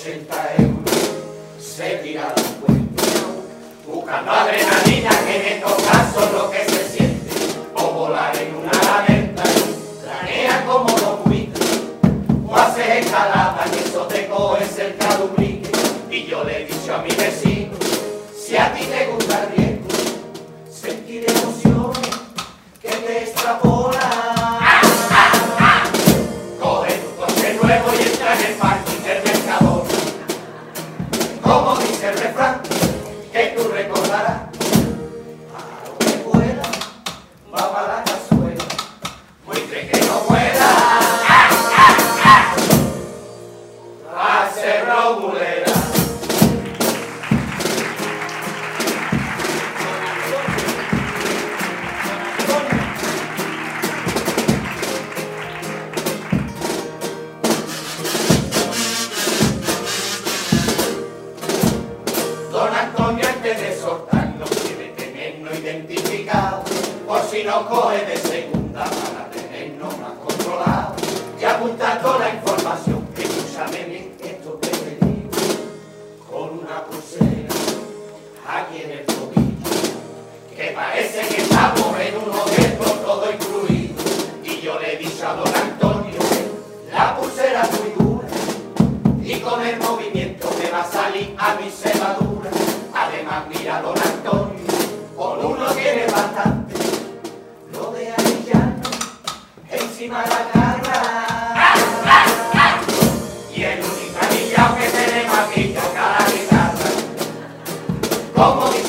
80 euros, se tira la cuenta, buscando adrenalina, que en estos casos lo que se siente, o volar en una alerta, planea como los buitres, o haces escalada, y eso te coge cerca de un brique, y yo le he dicho a mi vecino, si a ti te gusta el riesgo, sentir emociones que te extrapolan. Coge tu coche nuevo y entra en el parking del Mercadona. Como dice el refrán, que tú recordarás, a lo que vuela, va para la cazuela, buitre que no vuela, hace romulera. Don Antonio, antes de soltarnos, quiere tenernos identificados, por si nos coge de segunda para tenernos más controlados. Y apuntando la información, que escúchame bien esto que te digo, con una pulsera aquí en el tobillo, que parece que estamos en un hotel con todo incluido. Y yo le he dicho a don Antonio, la pulsera es muy dura, y con el movimiento me va a salir a mi cebadura. Además, mira, don Antonio, con uno tiene bastante, lo de Arillano encima de la cara. Y el único anillado que tenemos aquí toca la guitarra. Como dice